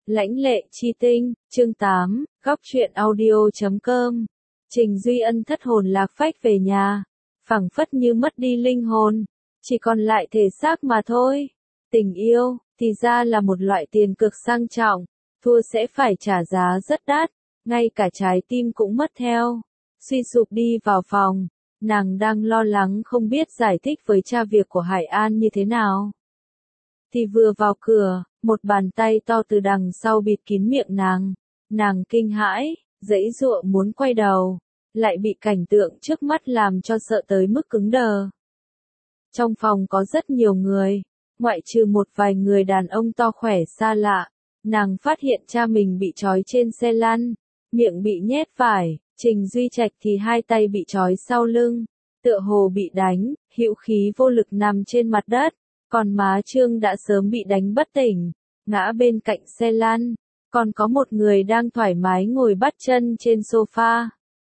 Lãnh lệ chi tinh, chương 8, góc truyện audio.com. Trình Duy Ân thất hồn lạc phách về nhà, phảng phất như mất đi linh hồn, chỉ còn lại thể xác mà thôi. Tình yêu, thì ra là một loại tiền cực sang trọng, thua sẽ phải trả giá rất đắt, ngay cả trái tim cũng mất theo. Suy sụp đi vào phòng, nàng đang lo lắng không biết giải thích với cha việc của Hải An như thế nào. Thì vừa vào cửa, một bàn tay to từ đằng sau bịt kín miệng nàng kinh hãi, giãy giụa muốn quay đầu, lại bị cảnh tượng trước mắt làm cho sợ tới mức cứng đờ. Trong phòng có rất nhiều người, ngoại trừ một vài người đàn ông to khỏe xa lạ, nàng phát hiện cha mình bị trói trên xe lăn, miệng bị nhét vải, Trình Duy Trạch thì hai tay bị trói sau lưng, tựa hồ bị đánh, hữu khí vô lực nằm trên mặt đất. Còn má Trương đã sớm bị đánh bất tỉnh, ngã bên cạnh xe lăn, còn có một người đang thoải mái ngồi bắt chân trên sofa.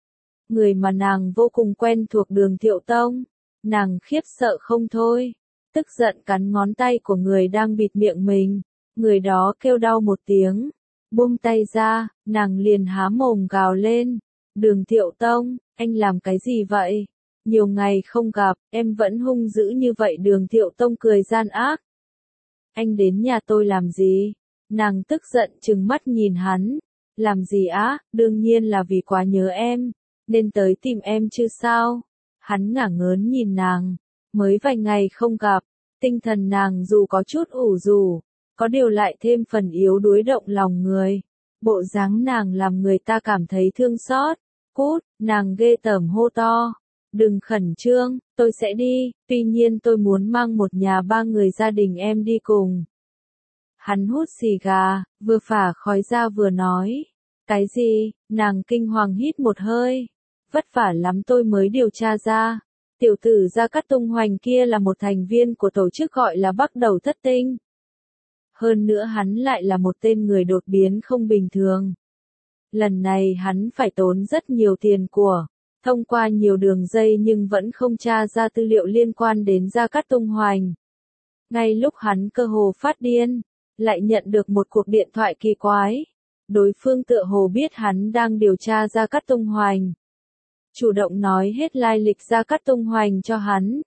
Người mà nàng vô cùng quen thuộc Đường Thiệu Tông, nàng khiếp sợ không thôi, tức giận cắn ngón tay của người đang bịt miệng mình, người đó kêu đau một tiếng, buông tay ra, nàng liền há mồm gào lên, Đường Thiệu Tông, anh làm cái gì vậy? Nhiều ngày không gặp, em vẫn hung dữ như vậy. Đường Thiệu Tông cười gian ác. Anh đến nhà tôi làm gì? Nàng tức giận trừng mắt nhìn hắn. Làm gì á? Đương nhiên là vì quá nhớ em, nên tới tìm em chứ sao? Hắn ngả ngớn nhìn nàng. Mới vài ngày không gặp, tinh thần nàng dù có chút ủ rũ, có điều lại thêm phần yếu đuối động lòng người. Bộ dáng nàng làm người ta cảm thấy thương xót. Cút, nàng ghê tởm hô to. Đừng khẩn trương, tôi sẽ đi, tuy nhiên tôi muốn mang một nhà ba người gia đình em đi cùng. Hắn hút xì gà, vừa phả khói ra vừa nói. Cái gì? Nàng kinh hoàng hít một hơi. Vất vả lắm tôi mới điều tra ra. Tiểu tử Gia Cát Tung Hoành kia là một thành viên của tổ chức gọi là Bắc Đầu Thất Tinh. Hơn nữa hắn lại là một tên người đột biến không bình thường. Lần này hắn phải tốn rất nhiều tiền của. Thông qua nhiều đường dây nhưng vẫn không tra ra tư liệu liên quan đến Gia Cát Tung Hoành. Ngay lúc hắn cơ hồ phát điên, lại nhận được một cuộc điện thoại kỳ quái. Đối phương tựa hồ biết hắn đang điều tra Gia Cát Tung Hoành. Chủ động nói hết lai lịch Gia Cát Tung Hoành cho hắn.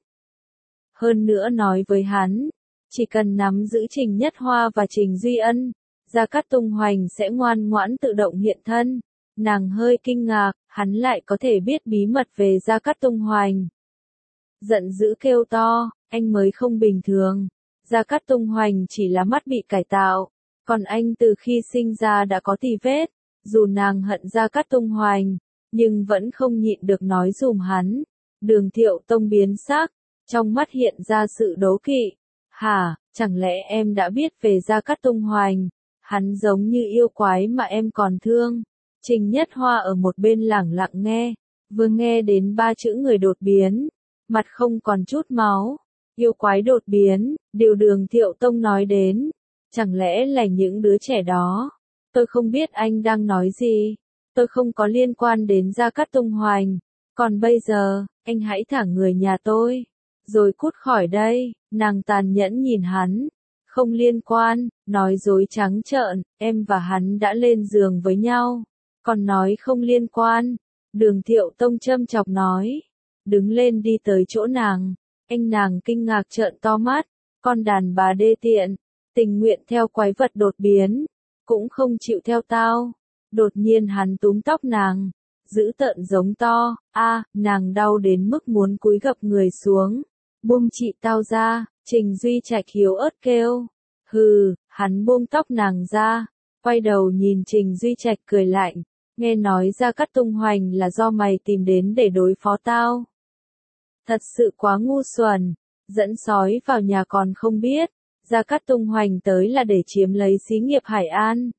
Hơn nữa nói với hắn, chỉ cần nắm giữ Trình Nhất Hoa và Trình Duy Ân, Gia Cát Tung Hoành sẽ ngoan ngoãn tự động hiện thân. Nàng hơi kinh ngạc, hắn lại có thể biết bí mật về Gia Cát Tung Hoành. Giận dữ kêu to, anh mới không bình thường. Gia Cát Tung Hoành chỉ là mắt bị cải tạo, còn anh từ khi sinh ra đã có tì vết. Dù nàng hận Gia Cát Tung Hoành, nhưng vẫn không nhịn được nói dùm hắn. Đường Thiệu Tông biến sắc, trong mắt hiện ra sự đố kỵ. Hả, chẳng lẽ em đã biết về Gia Cát Tung Hoành? Hắn giống như yêu quái mà em còn thương. Trình Nhất Hoa ở một bên lẳng lặng nghe, vừa nghe đến ba chữ người đột biến, mặt không còn chút máu. Yêu quái đột biến, điều Đường Thiệu Tông nói đến, chẳng lẽ là những đứa trẻ đó? Tôi không biết anh đang nói gì, tôi không có liên quan đến Gia Cát Tung Hoành, còn bây giờ, anh hãy thả người nhà tôi, rồi cút khỏi đây. Nàng tàn nhẫn nhìn hắn. Không liên quan, nói dối trắng trợn, em và hắn đã lên giường với nhau. Còn nói không liên quan, Đường Thiệu Tông châm chọc nói. Đứng lên đi tới chỗ nàng, nàng kinh ngạc trợn to mắt, con đàn bà đê tiện, tình nguyện theo quái vật đột biến, cũng không chịu theo tao. Đột nhiên hắn túm tóc nàng, dữ tợn giống to, nàng đau đến mức muốn cúi gập người xuống. Buông chị tao ra, Trình Duy Trạch hiếu ớt kêu. Hừ, hắn buông tóc nàng ra, quay đầu nhìn Trình Duy Trạch cười lạnh. Nghe nói Gia Cát Tung Hoành là do mày tìm đến để đối phó tao. Thật sự quá ngu xuẩn, dẫn sói vào nhà còn không biết, Gia Cát Tung Hoành tới là để chiếm lấy xí nghiệp Hải An.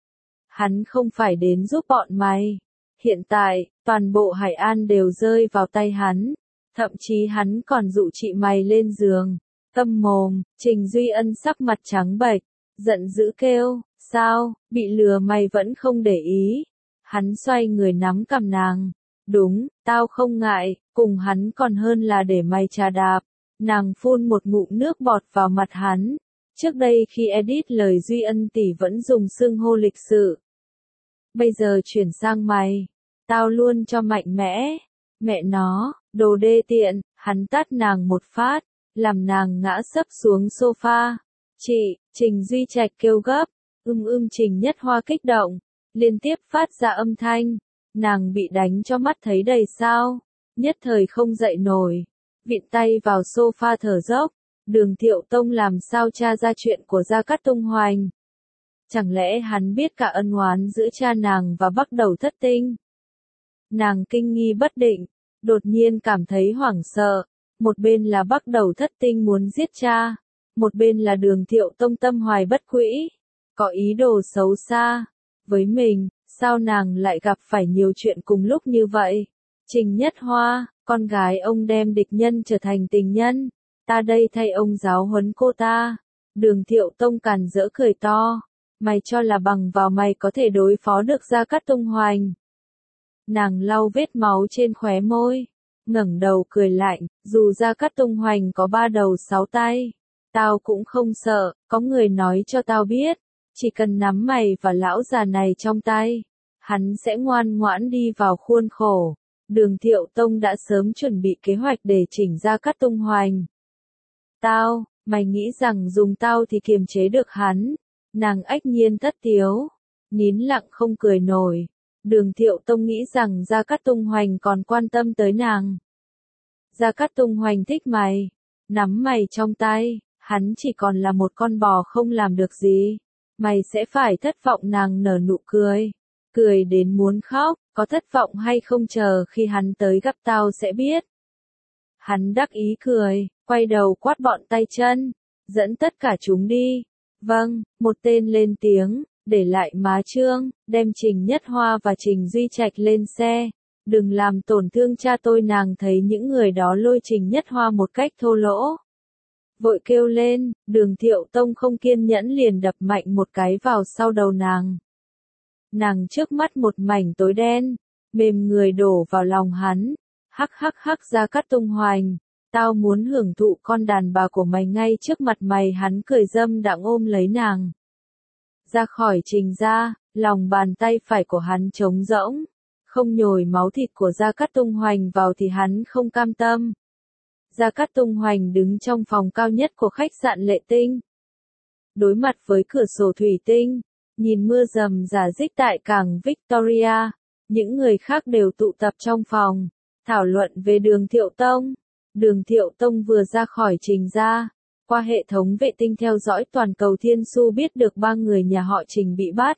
Hắn không phải đến giúp bọn mày. Hiện tại, toàn bộ Hải An đều rơi vào tay hắn, thậm chí hắn còn dụ chị mày lên giường. Câm mồm, Trình Duy Ân sắc mặt trắng bệch, giận dữ kêu, sao, bị lừa mày vẫn không để ý. Hắn xoay người nắm cằm nàng. Đúng, tao không ngại, cùng hắn còn hơn là để mày chà đạp. Nàng phun một ngụm nước bọt vào mặt hắn. Trước đây khi edit lời Duy Ân tỷ vẫn dùng xưng hô lịch sự. Bây giờ chuyển sang mày. Tao luôn cho mạnh mẽ. Mẹ nó, đồ đê tiện, hắn tát nàng một phát, làm nàng ngã sấp xuống sofa. Chị, Trình Duy Trạch kêu gấp, Trình Nhất Hoa kích động, liên tiếp phát ra âm thanh. Nàng bị đánh cho mắt thấy đầy sao, nhất thời không dậy nổi, vịn tay vào sofa thở dốc. Đường Thiệu Tông làm sao tra ra chuyện của Gia Cát Tung Hoành? Chẳng lẽ hắn biết cả ân oán giữa cha nàng và Bắc Đầu Thất Tinh? Nàng kinh nghi bất định, đột nhiên cảm thấy hoảng sợ. Một bên là Bắc Đầu Thất Tinh muốn giết cha, một bên là Đường Thiệu Tông tâm hoài bất quỹ, có ý đồ xấu xa với mình. Sao nàng lại gặp phải nhiều chuyện cùng lúc như vậy? Trình Nhất Hoa, con gái ông đem địch nhân trở thành tình nhân, ta đây thay ông giáo huấn cô ta. Đường Thiệu Tông càn rỡ cười to, mày cho là bằng vào mày có thể đối phó được Gia Cát Tung Hoành? Nàng lau vết máu trên khóe môi, ngẩng đầu cười lạnh, dù Gia Cát Tung Hoành có 3 đầu 6 tay, tao cũng không sợ, có người nói cho tao biết, chỉ cần nắm mày và lão già này trong tay, hắn sẽ ngoan ngoãn đi vào khuôn khổ. Đường Thiệu Tông đã sớm chuẩn bị kế hoạch để chỉnh Gia Cát Tung Hoành. Mày nghĩ rằng dùng tao thì kiềm chế được hắn? Nàng ách nhiên thất tiếu, nín lặng không cười nổi. Đường Thiệu Tông nghĩ rằng Gia Cát Tung Hoành còn quan tâm tới nàng. Gia Cát Tung Hoành thích mày, nắm mày trong tay, hắn chỉ còn là một con bò không làm được gì. Mày sẽ phải thất vọng. Nàng nở nụ cười, cười đến muốn khóc, có thất vọng hay không chờ khi hắn tới gặp tao sẽ biết. Hắn đắc ý cười, quay đầu quát bọn tay chân, dẫn tất cả chúng đi. Vâng, một tên lên tiếng, để lại má Trương, đem Trình Nhất Hoa và Trình Duy Trạch lên xe. Đừng làm tổn thương cha tôi. Nàng thấy những người đó lôi Trình Nhất Hoa một cách thô lỗ, vội kêu lên. Đường Thiệu Tông không kiên nhẫn liền đập mạnh một cái vào sau đầu nàng. Nàng trước mắt một mảnh tối đen, mềm người đổ vào lòng hắn. Hắc hắc hắc, Gia Cát Tung Hoành, tao muốn hưởng thụ con đàn bà của mày ngay trước mặt mày. Hắn cười dâm đãng ôm lấy nàng ra khỏi Trình gia, lòng bàn tay phải của hắn trống rỗng, không nhồi máu thịt của Gia Cát Tung Hoành vào thì hắn không cam tâm. Gia Cát Tung Hoành đứng trong phòng cao nhất của khách sạn Lệ Tinh, đối mặt với cửa sổ thủy tinh, nhìn mưa rầm rả rích tại cảng Victoria. Những người khác đều tụ tập trong phòng, thảo luận về Đường Thiệu Tông. Đường Thiệu Tông vừa ra khỏi Trình gia, qua hệ thống vệ tinh theo dõi toàn cầu Thiên Su biết được 3 người nhà họ Trình bị bắt.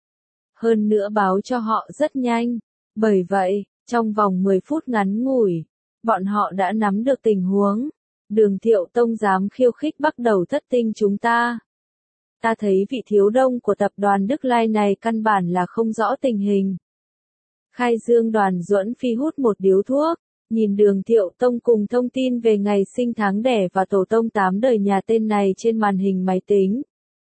Hơn nữa báo cho họ rất nhanh. Bởi vậy, trong vòng 10 phút ngắn ngủi, bọn họ đã nắm được tình huống. Đường Thiệu Tông dám khiêu khích Bắc Đầu Thất Tinh chúng ta. Ta thấy vị thiếu đông của tập đoàn Đức Lai này căn bản là không rõ tình hình. Khai Dương Đoàn Duẫn Phi hút một điếu thuốc, nhìn Đường Thiệu Tông cùng thông tin về ngày sinh tháng đẻ và tổ tông 8 đời nhà tên này trên màn hình máy tính.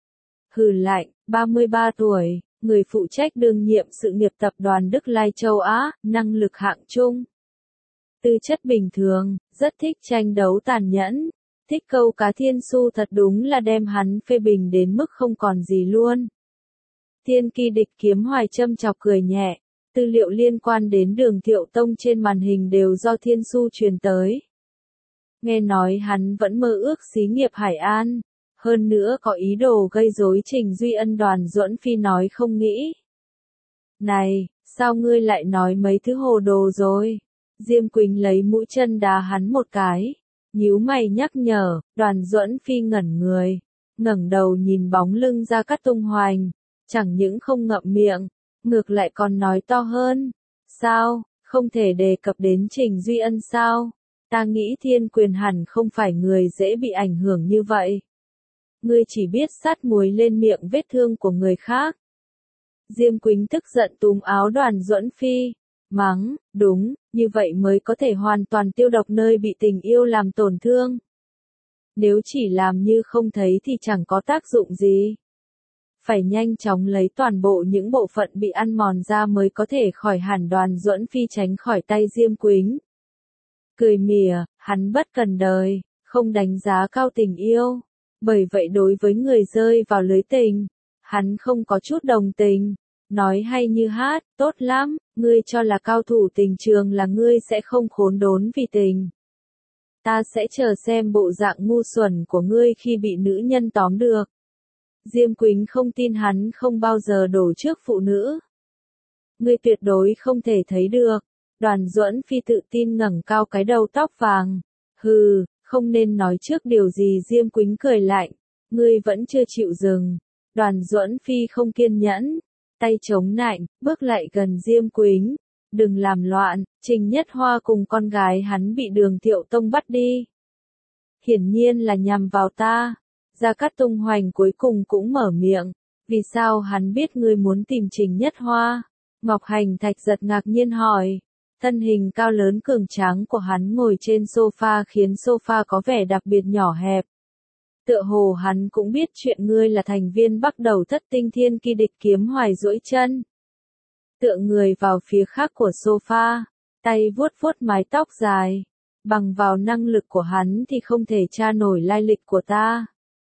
Hừ lạnh, 33 tuổi, người phụ trách đương nhiệm sự nghiệp tập đoàn Đức Lai châu Á, năng lực hạng trung. Tư chất bình thường, rất thích tranh đấu tàn nhẫn, thích câu cá Thiên Su, thật đúng là đem hắn phê bình đến mức không còn gì luôn. Thiên Kỳ Địch Kiếm Hoài châm chọc cười nhẹ. Tư liệu liên quan đến Đường Thiệu Tông trên màn hình đều do Thiên Su truyền tới. Nghe nói hắn vẫn mơ ước xí nghiệp Hải An, hơn nữa có ý đồ gây rối Trình Duy Ân. Đoàn Duẫn Phi nói không nghĩ. Này, sao ngươi lại nói mấy thứ hồ đồ rồi? Diêm Quỳnh lấy mũi chân đá hắn một cái, nhíu mày nhắc nhở. Đoàn Duẫn Phi ngẩn người, ngẩng đầu nhìn bóng lưng Gia Cát Tung Hoành, chẳng những không ngậm miệng, ngược lại còn nói to hơn. Sao, không thể đề cập đến Trình Duy Ân sao? Ta nghĩ Thiên Quyền hẳn không phải người dễ bị ảnh hưởng như vậy. Ngươi chỉ biết sát muối lên miệng vết thương của người khác. Diêm Quỳnh tức giận túm áo Đoàn Duẫn Phi, mắng, đúng, như vậy mới có thể hoàn toàn tiêu độc nơi bị tình yêu làm tổn thương. Nếu chỉ làm như không thấy thì chẳng có tác dụng gì. Phải nhanh chóng lấy toàn bộ những bộ phận bị ăn mòn ra mới có thể khỏi hẳn. Đoàn Duẫn Phi tránh khỏi tay Diêm Quỳnh. Cười mỉa, hắn bất cần đời, không đánh giá cao tình yêu. Bởi vậy đối với người rơi vào lưới tình, hắn không có chút đồng tình. Nói hay như hát, tốt lắm, ngươi cho là cao thủ tình trường là ngươi sẽ không khốn đốn vì tình. Ta sẽ chờ xem bộ dạng ngu xuẩn của ngươi khi bị nữ nhân tóm được. Diêm Quýnh không tin hắn không bao giờ đổ trước phụ nữ. Ngươi tuyệt đối không thể thấy được. Đoàn Duẫn Phi tự tin ngẩng cao cái đầu tóc vàng. Hừ, không nên nói trước điều gì. Diêm Quýnh cười lạnh. Ngươi vẫn chưa chịu dừng. Đoàn Duẫn Phi không kiên nhẫn. Tay chống nạnh, bước lại gần Diêm Quýnh. Đừng làm loạn, Trình Nhất Hoa cùng con gái hắn bị Đường Thiệu Tông bắt đi. Hiển nhiên là nhằm vào ta. Gia Cát Tung Hoành cuối cùng cũng mở miệng. Vì sao hắn biết ngươi muốn tìm Trình Nhất Hoa? Ngọc Hành Thạch giật ngạc nhiên hỏi. Thân hình cao lớn cường tráng của hắn ngồi trên sofa khiến sofa có vẻ đặc biệt nhỏ hẹp. Tựa hồ hắn cũng biết chuyện ngươi là thành viên bắt đầu Thất Tinh Thiên Ki Địch Kiếm Hoài duỗi chân. Tựa người vào phía khác của sofa, tay vuốt vuốt mái tóc dài. Bằng vào năng lực của hắn thì không thể tra nổi lai lịch của ta.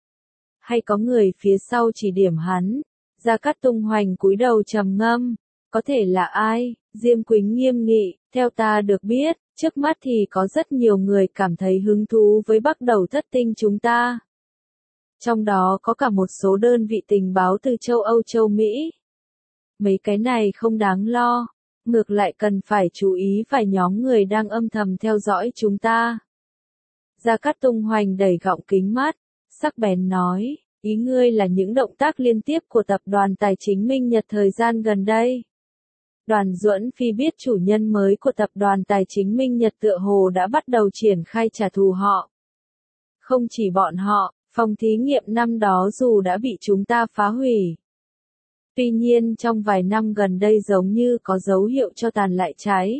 Hay có người phía sau chỉ điểm hắn. Gia Cát Tung Hoành cúi đầu trầm ngâm. Có thể là ai? Diêm Quýnh nghiêm nghị, theo ta được biết, trước mắt thì có rất nhiều người cảm thấy hứng thú với bắt đầu Thất Tinh chúng ta. Trong đó có cả một số đơn vị tình báo từ châu Âu châu Mỹ. Mấy cái này không đáng lo, ngược lại cần phải chú ý vài nhóm người đang âm thầm theo dõi chúng ta. Gia Cát Tung Hoành đẩy gọng kính mắt, sắc bén nói, ý ngươi là những động tác liên tiếp của tập đoàn tài chính Minh Nhật thời gian gần đây. Đoàn Duẫn Phi biết chủ nhân mới của tập đoàn tài chính Minh Nhật tựa hồ đã bắt đầu triển khai trả thù họ. Không chỉ bọn họ, phòng thí nghiệm năm đó dù đã bị chúng ta phá hủy. Tuy nhiên trong vài năm gần đây giống như có dấu hiệu cho tàn lại cháy.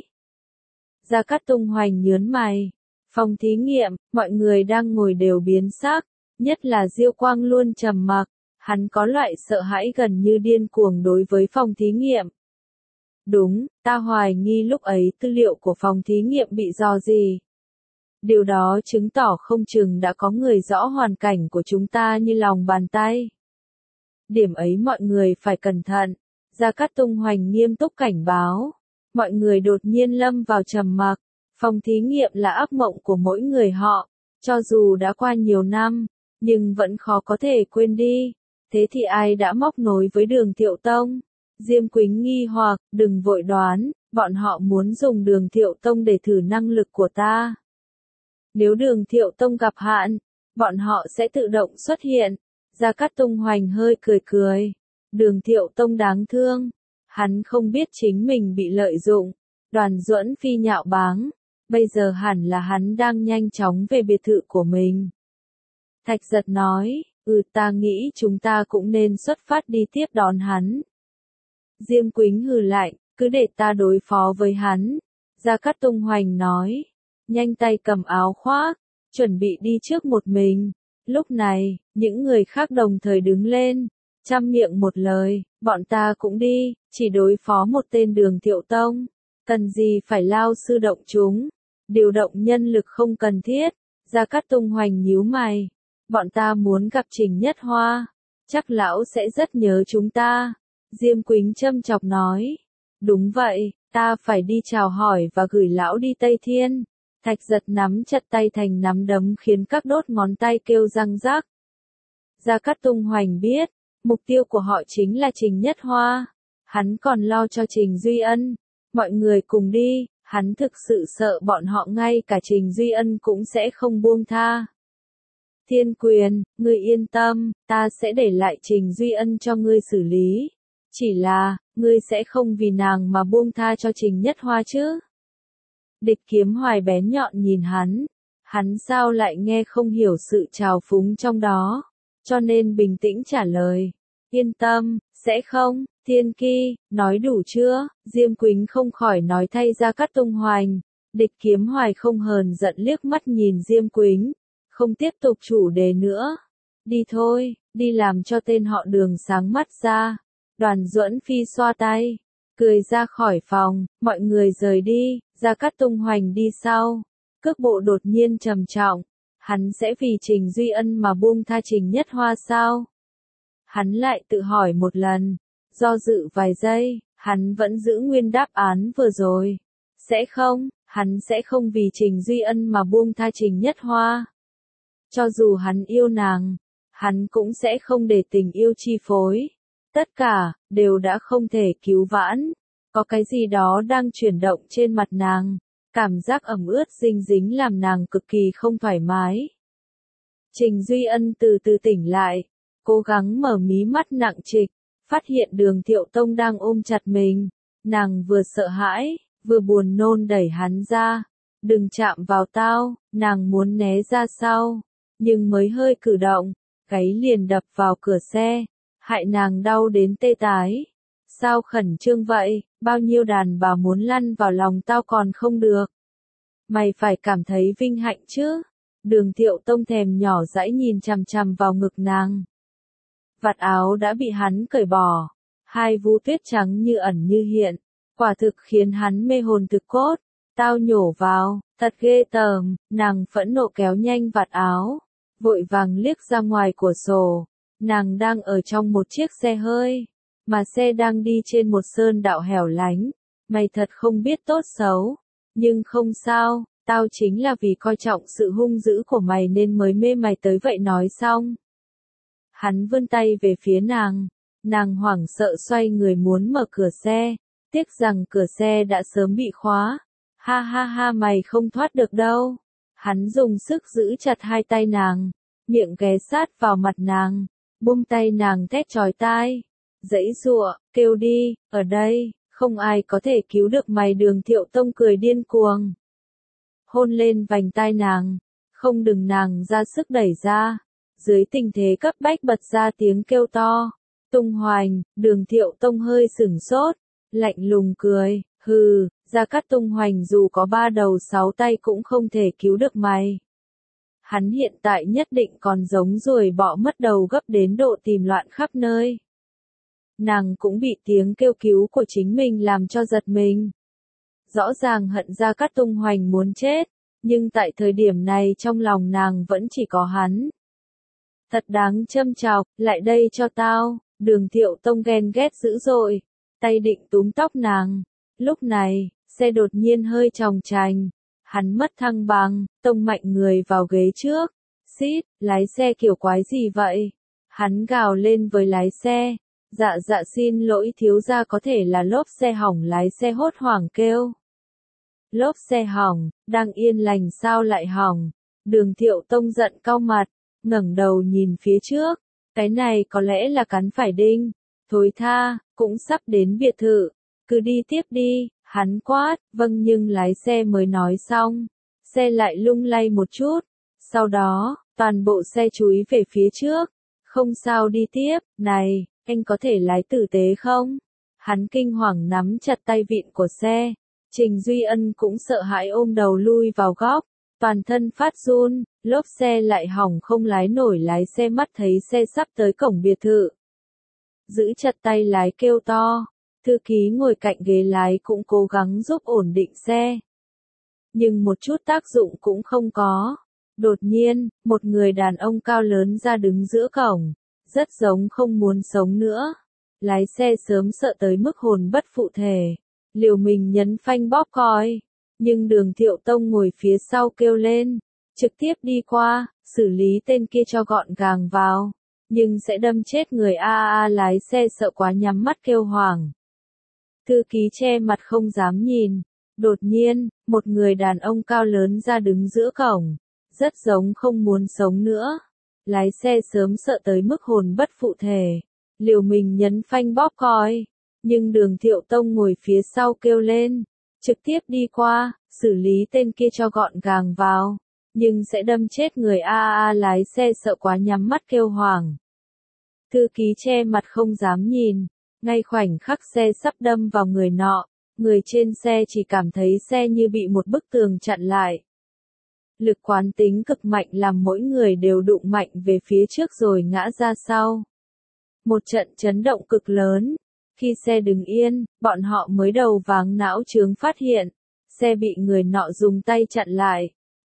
Gia Cát Tung Hoành nhớn mày. Phòng thí nghiệm, mọi người đang ngồi đều biến sắc, nhất là Diêu Quang luôn trầm mặc, hắn có loại sợ hãi gần như điên cuồng đối với phòng thí nghiệm. Đúng, ta hoài nghi lúc ấy tư liệu của phòng thí nghiệm bị rò rỉ. Điều đó chứng tỏ không chừng đã có người rõ hoàn cảnh của chúng ta như lòng bàn tay. Điểm ấy mọi người phải cẩn thận. Gia Cát Tung Hoành nghiêm túc cảnh báo. Mọi người đột nhiên lâm vào trầm mặc. Phòng thí nghiệm là ác mộng của mỗi người họ. Cho dù đã qua nhiều năm, nhưng vẫn khó có thể quên đi. Thế thì ai đã móc nối với Đường Thiệu Tông? Diêm Quýnh nghi hoặc, đừng vội đoán, bọn họ muốn dùng Đường Thiệu Tông để thử năng lực của ta. Nếu Đường Thiệu Tông gặp hạn, bọn họ sẽ tự động xuất hiện. Gia Cát Tung Hoành hơi cười cười. Đường Thiệu Tông đáng thương. Hắn không biết chính mình bị lợi dụng. Đoàn Duẫn Phi nhạo báng. Bây giờ hẳn là hắn đang nhanh chóng về biệt thự của mình. Thạch giật nói, ta nghĩ chúng ta cũng nên xuất phát đi tiếp đón hắn. Diêm Quýnh hừ lạnh, cứ để ta đối phó với hắn. Gia Cát Tung Hoành nói, nhanh tay cầm áo khoác, chuẩn bị đi trước một mình. Lúc này, những người khác đồng thời đứng lên, chăm miệng một lời, bọn ta cũng đi, chỉ đối phó một tên Đường Thiệu Tông. Cần gì phải lao sư động chúng, điều động nhân lực không cần thiết. Gia Cát Tung Hoành nhíu mày, bọn ta muốn gặp Trình Nhất Hoa, chắc lão sẽ rất nhớ chúng ta. Diêm Quýnh châm chọc nói, đúng vậy, ta phải đi chào hỏi và gửi lão đi Tây Thiên. Thạch giật nắm chặt tay thành nắm đấm khiến các đốt ngón tay kêu răng rắc. Gia Cát Tung Hoành biết, mục tiêu của họ chính là Trình Nhất Hoa. Hắn còn lo cho Trình Duy Ân. Mọi người cùng đi, hắn thực sự sợ bọn họ ngay cả Trình Duy Ân cũng sẽ không buông tha. Thiên Quyền, ngươi yên tâm, ta sẽ để lại Trình Duy Ân cho ngươi xử lý. Chỉ là, ngươi sẽ không vì nàng mà buông tha cho Trình Nhất Hoa chứ? Địch Kiếm Hoài bén nhọn nhìn hắn sao lại nghe không hiểu sự trào phúng trong đó, cho nên bình tĩnh trả lời, yên tâm, sẽ không. Thiên Ki, nói đủ chưa? Diêm Quýnh không khỏi nói thay Gia Cát Tung Hoành. Địch Kiếm Hoài không hờn giận liếc mắt nhìn Diêm Quýnh, không tiếp tục chủ đề nữa. Đi thôi, đi làm cho tên họ Đường sáng mắt ra. Đoàn Duẫn Phi xoa tay, cười ra khỏi phòng, mọi người rời đi, Gia Cát Tung Hoành đi sau. Cước bộ đột nhiên trầm trọng, Hắn sẽ vì Trình Duy Ân mà buông tha Trình Nhất Hoa sao? Hắn lại tự hỏi một lần, do dự vài giây, hắn vẫn giữ nguyên đáp án vừa rồi. Sẽ không, hắn sẽ không vì Trình Duy Ân mà buông tha Trình Nhất Hoa. Cho dù hắn yêu nàng, hắn cũng sẽ không để tình yêu chi phối. Tất cả, đều đã không thể cứu vãn. Có cái gì đó đang chuyển động trên mặt nàng. Cảm giác ẩm ướt dinh dính làm nàng cực kỳ không thoải mái. Trình Duy Ân từ từ tỉnh lại, cố gắng mở mí mắt nặng trịch, phát hiện Đường Thiệu Tông đang ôm chặt mình. Nàng vừa sợ hãi, vừa buồn nôn đẩy hắn ra. Đừng chạm vào tao, nàng muốn né ra sau. Nhưng mới hơi cử động, gáy liền đập vào cửa xe, hại nàng đau đến tê tái. Sao khẩn trương vậy, bao nhiêu đàn bà muốn lăn vào lòng tao còn không được. Mày phải cảm thấy vinh hạnh chứ. Đường Thiệu Tông thèm nhỏ dãi nhìn chằm chằm vào ngực nàng. Vạt áo đã bị hắn cởi bỏ, hai vú tuyết trắng như ẩn như hiện, quả thực khiến hắn mê hồn thực cốt. Tao nhổ vào, thật ghê tởm, nàng phẫn nộ kéo nhanh vạt áo, vội vàng liếc ra ngoài cửa sổ. Nàng đang ở trong một chiếc xe hơi, mà xe đang đi trên một sơn đạo hẻo lánh. Mày thật không biết tốt xấu, nhưng không sao, tao chính là vì coi trọng sự hung dữ của mày nên mới mê mày tới vậy. Nói xong, hắn vươn tay về phía nàng, nàng hoảng sợ xoay người muốn mở cửa xe, tiếc rằng cửa xe đã sớm bị khóa. Ha ha ha, mày không thoát được đâu. Hắn dùng sức giữ chặt hai tay nàng, miệng ghé sát vào mặt nàng, buông tay nàng thét chói tai, giãy giụa, kêu đi, ở đây, không ai có thể cứu được mày. Đường Thiệu Tông cười điên cuồng, hôn lên vành tai nàng, không đừng nàng ra sức đẩy ra. Dưới tình thế cấp bách bật ra tiếng kêu to, tung hoành. Đường Thiệu Tông hơi sửng sốt, lạnh lùng cười, hừ, Gia Cát Tung Hoành dù có 3 đầu 6 tay cũng không thể cứu được mày. Hắn hiện tại nhất định còn giống ruồi bọ mất đầu gấp đến độ tìm loạn khắp nơi. Nàng cũng bị tiếng kêu cứu của chính mình làm cho giật mình. Rõ ràng hận Gia Cát Tung Hoành muốn chết, nhưng tại thời điểm này trong lòng nàng vẫn chỉ có hắn. Thật đáng châm chọc, lại đây cho tao. Đường Thiệu Tông ghen ghét dữ dội, tay định túm tóc nàng. Lúc này, xe đột nhiên hơi chòng chành, hắn mất thăng bằng, tông mạnh người vào ghế trước. Xít, lái xe kiểu quái gì vậy? Hắn gào lên với lái xe. Dạ dạ xin lỗi thiếu gia, có thể là lốp xe hỏng. Lái xe hốt hoảng kêu. Lốp xe hỏng, đang yên lành sao lại hỏng? Đường Thiệu Tông giận cau mặt, ngẩng đầu nhìn phía trước. Cái này có lẽ là cắn phải đinh. Thối tha, cũng sắp đến biệt thự. Cứ đi tiếp đi, hắn quát. Vâng, nhưng lái xe mới nói xong, xe lại lung lay một chút. Sau đó, toàn bộ xe chúi về phía trước. Không sao, đi tiếp. Này, anh có thể lái tử tế không? Hắn kinh hoàng nắm chặt tay vịn của xe. Trình Duy Ân cũng sợ hãi ôm đầu lui vào góc, toàn thân phát run. Lốp xe lại hỏng không lái nổi. Lái xe mắt thấy xe sắp tới cổng biệt thự, giữ chặt tay lái kêu to. Thư ký ngồi cạnh ghế lái cũng cố gắng giúp ổn định xe, nhưng một chút tác dụng cũng không có. Đột nhiên, một người đàn ông cao lớn ra đứng giữa cổng, rất giống không muốn sống nữa. Lái xe sớm sợ tới mức hồn bất phụ thể, liều mình nhấn phanh bóp còi, nhưng Đường Thiệu Tông ngồi phía sau kêu lên, trực tiếp đi qua, xử lý tên kia cho gọn gàng vào, nhưng sẽ đâm chết người. Lái xe sợ quá nhắm mắt kêu hoảng. Thư ký che mặt không dám nhìn. Đột nhiên, một người đàn ông cao lớn ra đứng giữa cổng, rất giống không muốn sống nữa. Lái xe sớm sợ tới mức hồn bất phụ thể, liều mình nhấn phanh bóp còi, nhưng Đường Thiệu Tông ngồi phía sau kêu lên, trực tiếp đi qua, xử lý tên kia cho gọn gàng vào, nhưng sẽ đâm chết người. Lái xe sợ quá nhắm mắt kêu hoảng. Thư ký che mặt không dám nhìn. Ngay khoảnh khắc xe sắp đâm vào người nọ, người trên xe chỉ cảm thấy xe như bị một bức tường chặn lại. Lực quán tính cực mạnh làm mỗi người đều đụng mạnh về phía trước rồi ngã ra sau. Một trận chấn động cực lớn. Khi xe đứng yên, bọn họ mới đầu váng não chướng phát hiện, xe bị người nọ dùng tay chặn lại.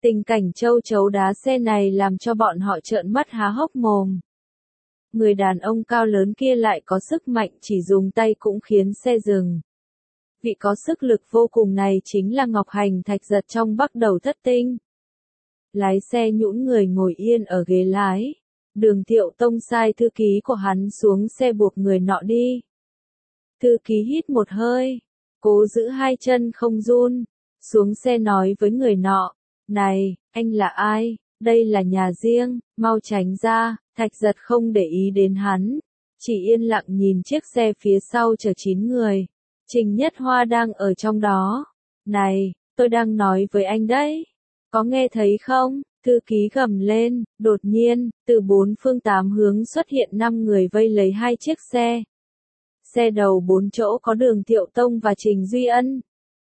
Tình cảnh châu chấu đá xe này làm cho bọn họ trợn mắt há hốc mồm. Người đàn ông cao lớn kia lại có sức mạnh chỉ dùng tay cũng khiến xe dừng. Vị có sức lực vô cùng này chính là Ngọc Hành Thạch Giật trong Bắc Đầu Thất Tinh. Lái xe nhũn người ngồi yên ở ghế lái. Đường Thiệu Tông sai thư ký của hắn xuống xe buộc người nọ đi. Thư ký hít một hơi, cố giữ hai chân không run, xuống xe nói với người nọ, này, anh là ai, đây là nhà riêng, mau tránh ra. Thạch Giật không để ý đến hắn, chỉ yên lặng nhìn chiếc xe phía sau chở 9 người. Trình Nhất Hoa đang ở trong đó. Này, tôi đang nói với anh đấy. Có nghe thấy không? Thư ký gầm lên, đột nhiên, từ 4 phương 8 hướng xuất hiện 5 người vây lấy hai chiếc xe. Xe đầu 4 chỗ có Đường Thiệu Tông và Trình Duy Ân.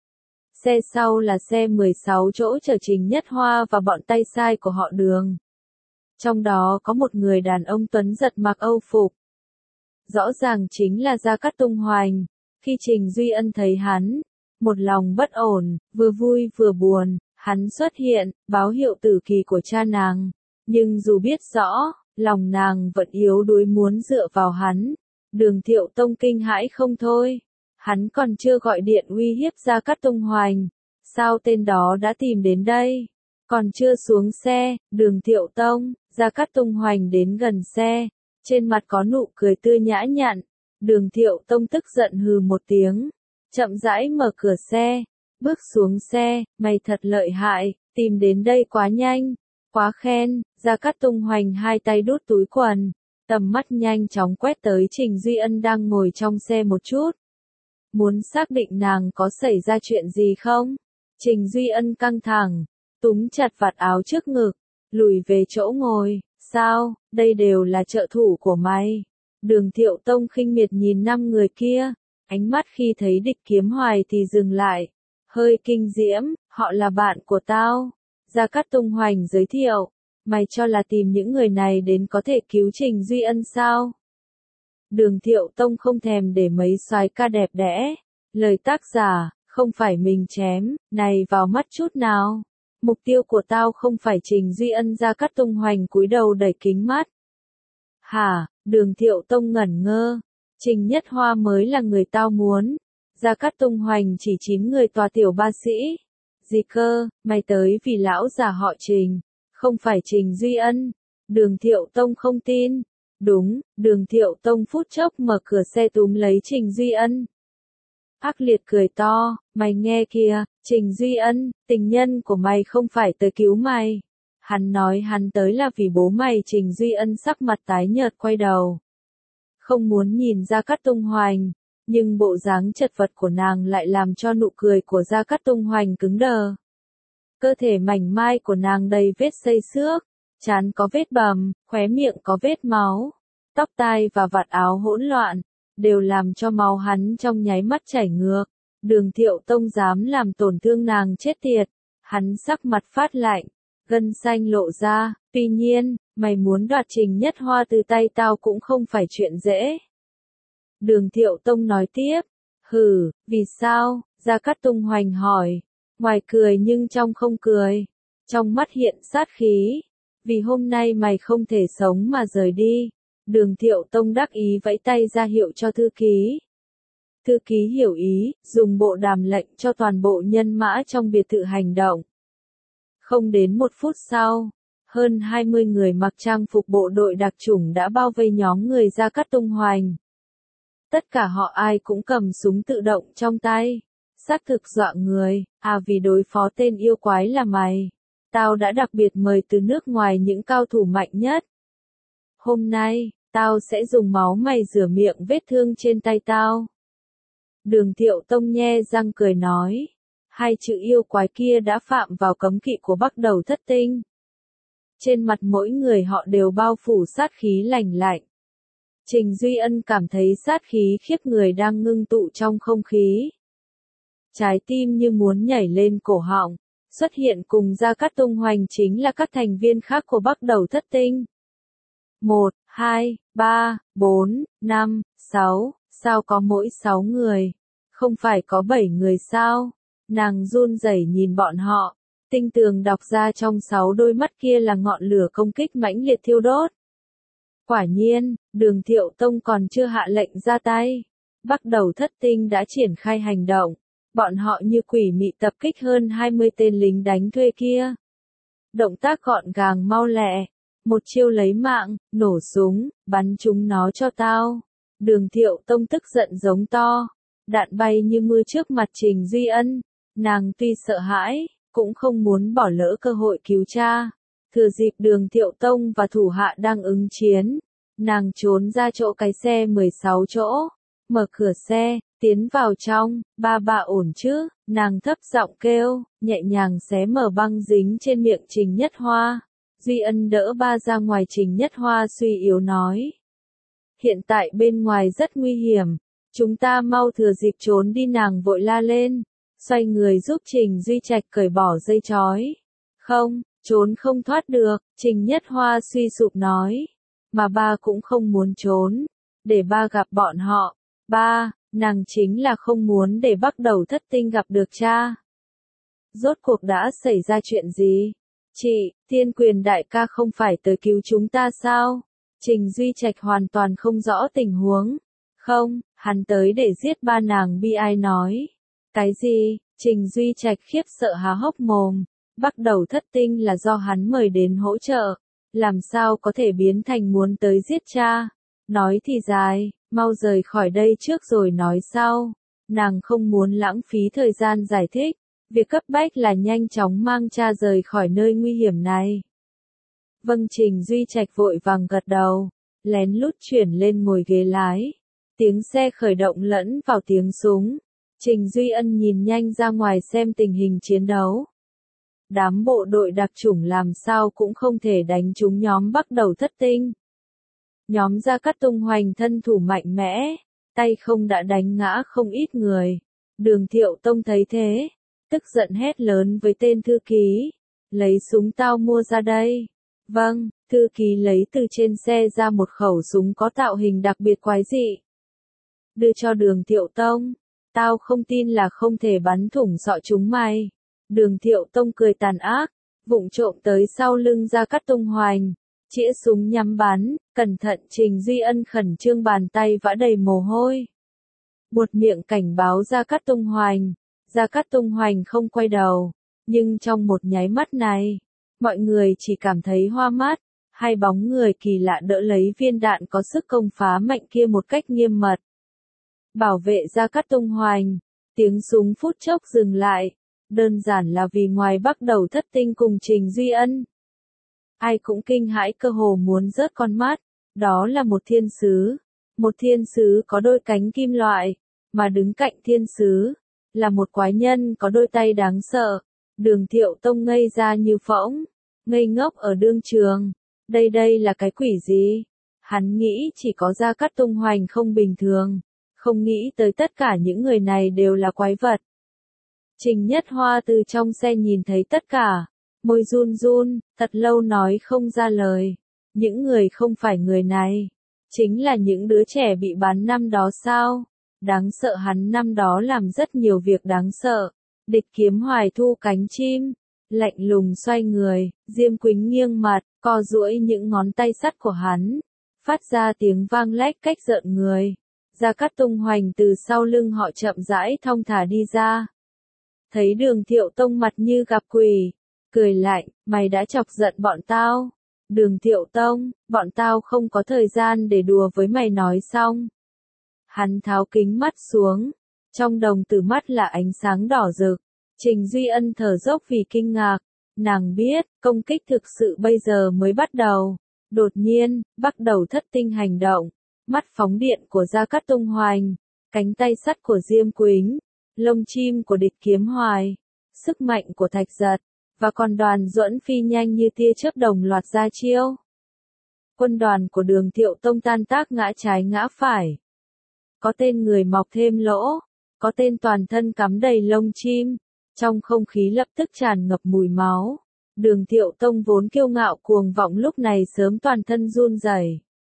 Xe sau là xe 16 chỗ chở Trình Nhất Hoa và bọn tay sai của họ Đường. Trong đó có một người đàn ông tuấn giật mặc Âu phục. Rõ ràng chính là Gia Cát Tung Hoành. Khi Trình Duy Ân thấy hắn, một lòng bất ổn, vừa vui vừa buồn, hắn xuất hiện, báo hiệu tử kỳ của cha nàng. Nhưng dù biết rõ, lòng nàng vẫn yếu đuối muốn dựa vào hắn. Đường Thiệu Tông kinh hãi không thôi. Hắn còn chưa gọi điện uy hiếp Gia Cát Tung Hoành. Sao tên đó đã tìm đến đây? Còn chưa xuống xe, Đường Thiệu Tông, Gia Cát Tung Hoành đến gần xe. Trên mặt có nụ cười tươi nhã nhặn. Đường Thiệu Tông tức giận hừ một tiếng. Chậm rãi mở cửa xe. Bước xuống xe, mày thật lợi hại, tìm đến đây quá nhanh. Quá khen, Gia Cát Tung Hoành hai tay đút túi quần. Tầm mắt nhanh chóng quét tới Trình Duy Ân đang ngồi trong xe một chút. Muốn xác định nàng có xảy ra chuyện gì không? Trình Duy Ân căng thẳng, túm chặt vạt áo trước ngực, lùi về chỗ ngồi. Sao, đây đều là trợ thủ của mày. Đường Thiệu Tông khinh miệt nhìn 5 người kia, ánh mắt khi thấy Địch Kiếm Hoài thì dừng lại, hơi kinh diễm, họ là bạn của tao. Gia Cát Tung Hoành giới thiệu, mày cho là tìm những người này đến có thể cứu Trình Duy Ân sao? Đường Thiệu Tông không thèm để mấy soái ca đẹp đẽ, lời tác giả, không phải mình chém, này vào mắt chút nào. Mục tiêu của tao không phải Trình Duy Ân. Gia Cát Tung Hoành cúi đầu đẩy kính mắt. Hả, Đường Thiệu Tông ngẩn ngơ, Trình Nhất Hoa mới là người tao muốn. Gia Cát Tung Hoành chỉ 9 người tòa tiểu ba sĩ. Gì cơ, mày tới vì lão già họ Trình, không phải Trình Duy Ân. Đường Thiệu Tông không tin. Đúng, Đường Thiệu Tông phút chốc mở cửa xe túm lấy Trình Duy Ân. Ác liệt cười to, mày nghe kìa, Trình Duy Ân, tình nhân của mày không phải tới cứu mày. Hắn nói hắn tới là vì bố mày. Trình Duy Ân sắc mặt tái nhợt quay đầu. Không muốn nhìn Gia Cát Tung Hoành, nhưng bộ dáng chật vật của nàng lại làm cho nụ cười của Gia Cát Tung Hoành cứng đờ. Cơ thể mảnh mai của nàng đầy vết xây xước, trán có vết bầm, khóe miệng có vết máu, tóc tai và vạt áo hỗn loạn, đều làm cho máu hắn trong nháy mắt chảy ngược. Đường Thiệu Tông dám làm tổn thương nàng chết tiệt, hắn sắc mặt phát lạnh, gân xanh lộ ra, tuy nhiên, mày muốn đoạt Trình Nhất Hoa từ tay tao cũng không phải chuyện dễ. Đường Thiệu Tông nói tiếp, hừ, vì sao? Gia Cát Tung Hoành hỏi, ngoài cười nhưng trong không cười, trong mắt hiện sát khí, vì hôm nay mày không thể sống mà rời đi. Đường Thiệu Tông đắc ý vẫy tay ra hiệu cho thư ký. Thư ký hiểu ý, dùng bộ đàm lệnh cho toàn bộ nhân mã trong biệt thự hành động. Không đến 1 phút sau, hơn 20 người mặc trang phục bộ đội đặc chủng đã bao vây nhóm người Gia Cát Tung Hoành. Tất cả họ ai cũng cầm súng tự động trong tay. Xác thực dọa người, vì đối phó tên yêu quái là mày. Tao đã đặc biệt mời từ nước ngoài những cao thủ mạnh nhất. Hôm nay, tao sẽ dùng máu mày rửa miệng vết thương trên tay tao. Đường Thiệu Tông nhe răng cười nói. 2 chữ yêu quái kia đã phạm vào cấm kỵ của Bắc Đầu Thất Tinh. Trên mặt mỗi người họ đều bao phủ sát khí lạnh lạnh. Trình Duy Ân cảm thấy sát khí khiếp người đang ngưng tụ trong không khí. Trái tim như muốn nhảy lên cổ họng. Xuất hiện cùng Gia Cát Tung Hoành chính là các thành viên khác của Bắc Đầu Thất Tinh. 1, 2, 3, 4, 5, 6, sao có mỗi 6 người? Không phải có 7 người sao? Nàng run rẩy nhìn bọn họ. Tinh tường đọc ra trong 6 đôi mắt kia là ngọn lửa công kích mãnh liệt thiêu đốt. Quả nhiên, Đường Thiệu Tông còn chưa hạ lệnh ra tay. Bắt đầu Thất Tinh đã triển khai hành động. Bọn họ như quỷ mị tập kích hơn 20 tên lính đánh thuê kia. Động tác gọn gàng mau lẹ. Một chiêu lấy mạng, nổ súng, bắn chúng nó cho tao. Đường Thiệu Tông tức giận giống to. Đạn bay như mưa trước mặt Trình Duy Ân. Nàng tuy sợ hãi, cũng không muốn bỏ lỡ cơ hội cứu cha. Thừa dịp Đường Thiệu Tông và thủ hạ đang ứng chiến, nàng trốn ra chỗ cái xe 16 chỗ, mở cửa xe, tiến vào trong. Ba ổn chứ, nàng thấp giọng kêu, nhẹ nhàng xé mở băng dính trên miệng Trình Nhất Hoa. Duy Ân đỡ ba ra ngoài. Trình Nhất Hoa suy yếu nói. Hiện tại bên ngoài rất nguy hiểm, chúng ta mau thừa dịp trốn đi. Nàng vội la lên, xoay người giúp Trình Duy Trạch cởi bỏ dây trói. Không, trốn không thoát được, Trình Nhất Hoa suy sụp nói. Mà ba cũng không muốn trốn, để ba gặp bọn họ. Ba, nàng chính là không muốn để Bắt Đầu Thất Tinh gặp được cha. Rốt cuộc đã xảy ra chuyện gì? Chị, Thiên Quyền đại ca không phải tới cứu chúng ta sao? Trình Duy Trạch hoàn toàn không rõ tình huống. Không, hắn tới để giết ba. Nàng bi ai nói. Cái gì? Trình Duy Trạch khiếp sợ há hốc mồm. Bắt Đầu Thất Tinh là do hắn mời đến hỗ trợ. Làm sao có thể biến thành muốn tới giết cha? Nói thì dài, mau rời khỏi đây trước rồi nói sau. Nàng không muốn lãng phí thời gian giải thích. Việc cấp bách là nhanh chóng mang cha rời khỏi nơi nguy hiểm này. Vâng. Trình Duy Trạch vội vàng gật đầu, lén lút chuyển lên ngồi ghế lái. Tiếng xe khởi động lẫn vào tiếng súng. Trình Duy Ân nhìn nhanh ra ngoài xem tình hình chiến đấu. Đám bộ đội đặc chủng làm sao cũng không thể đánh trúng nhóm Bắt Đầu Thất Tinh. Nhóm Gia Cát Tung Hoành thân thủ mạnh mẽ, tay không đã đánh ngã không ít người. Đường Thiệu Tông thấy thế, tức giận hét lớn với tên thư ký. Lấy súng tao mua ra đây. Vâng. Thư ký lấy từ trên xe ra một khẩu súng có tạo hình đặc biệt quái dị. Đưa cho Đường Thiệu Tông. Tao không tin là không thể bắn thủng sọ chúng mày. Đường Thiệu Tông cười tàn ác, vụng trộm tới sau lưng Gia Cát Tung Hoành, chĩa súng nhắm bắn. Cẩn thận. Trình Duy Ân khẩn trương, bàn tay vã đầy mồ hôi. Buột miệng cảnh báo Gia Cát Tung Hoành. Gia Cát Tung Hoành không quay đầu, nhưng trong một nháy mắt này, mọi người chỉ cảm thấy hoa mắt. Hai bóng người kỳ lạ đỡ lấy viên đạn có sức công phá mạnh kia một cách nghiêm mật. Bảo vệ Gia Cát Tung Hoành. Tiếng súng phút chốc dừng lại. Đơn giản là vì ngoài Bắt Đầu Thất Tinh cùng Trình Duy Ân, ai cũng kinh hãi cơ hồ muốn rớt con mắt. Đó là một thiên sứ. Một thiên sứ có đôi cánh kim loại, mà đứng cạnh thiên sứ là một quái nhân có đôi tay đáng sợ. Đường Thiệu Tông ngây ra như phỗng, ngây ngốc ở đương trường. Đây là cái quỷ gì? Hắn nghĩ chỉ có Gia Cát Tung Hoành không bình thường, không nghĩ tới tất cả những người này đều là quái vật. Trình Nhất Hoa từ trong xe nhìn thấy tất cả, môi run run, thật lâu nói không ra lời. Những người không phải người này, chính là những đứa trẻ bị bắn năm đó sao? Đáng sợ. Hắn năm đó làm rất nhiều việc đáng sợ. Địch Kiếm Hoài thu cánh chim, lạnh lùng xoay người, Diêm Quýnh nghiêng mặt, co duỗi những ngón tay sắt của hắn, phát ra tiếng vang lách cách rợn người. Gia Cát Tung Hoành từ sau lưng họ chậm rãi thong thả đi ra. Thấy Đường Thiệu Tông mặt như gặp quỷ, cười lạnh, mày đã chọc giận bọn tao. Đường Thiệu Tông, bọn tao không có thời gian để đùa với mày. Nói xong, hắn tháo kính mắt xuống, trong đồng tử mắt là ánh sáng đỏ rực. Trình Duy Ân thở dốc vì kinh ngạc, nàng biết, công kích thực sự bây giờ mới bắt đầu. Đột nhiên, Bắt Đầu Thất Tinh hành động, mắt phóng điện của Gia Cát Tung Hoành, cánh tay sắt của Diêm Quýnh, lông chim của Địch Kiếm Hoài, sức mạnh của Thạch Giật, và còn đoàn Duẫn phi nhanh như tia chớp đồng loạt ra chiêu. Quân đoàn của Đường Thiệu Tông tan tác ngã trái ngã phải. Có tên người mọc thêm lỗ, có tên toàn thân cắm đầy lông chim, trong không khí lập tức tràn ngập mùi máu. Đường Thiệu Tông vốn kiêu ngạo cuồng vọng lúc này sớm toàn thân run rẩy,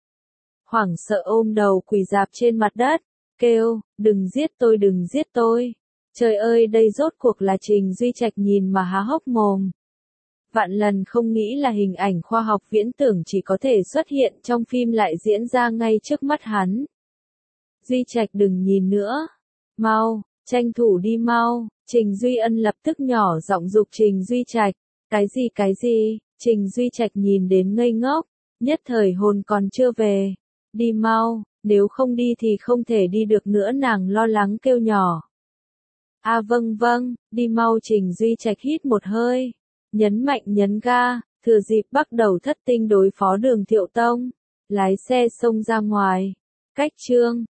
hoảng sợ ôm đầu quỳ rạp trên mặt đất, kêu, đừng giết tôi, đừng giết tôi. Trời ơi, đây rốt cuộc là Trình Duy Trạch nhìn mà há hốc mồm. Vạn lần không nghĩ là hình ảnh khoa học viễn tưởng chỉ có thể xuất hiện trong phim lại diễn ra ngay trước mắt hắn. Duy Trạch đừng nhìn nữa. Mau, tranh thủ đi mau. Trình Duy Ân lập tức nhỏ giọng giục Trình Duy Trạch. Cái gì? Trình Duy Trạch nhìn đến ngây ngốc, nhất thời hồn còn chưa về. Đi mau, nếu không đi thì không thể đi được nữa, nàng lo lắng kêu nhỏ. À vâng, đi mau. Trình Duy Trạch hít một hơi, nhấn mạnh nhấn ga, thừa dịp bắt đầu thất tinh đối phó Đường Thiệu Tông, lái xe xông ra ngoài. Cách chương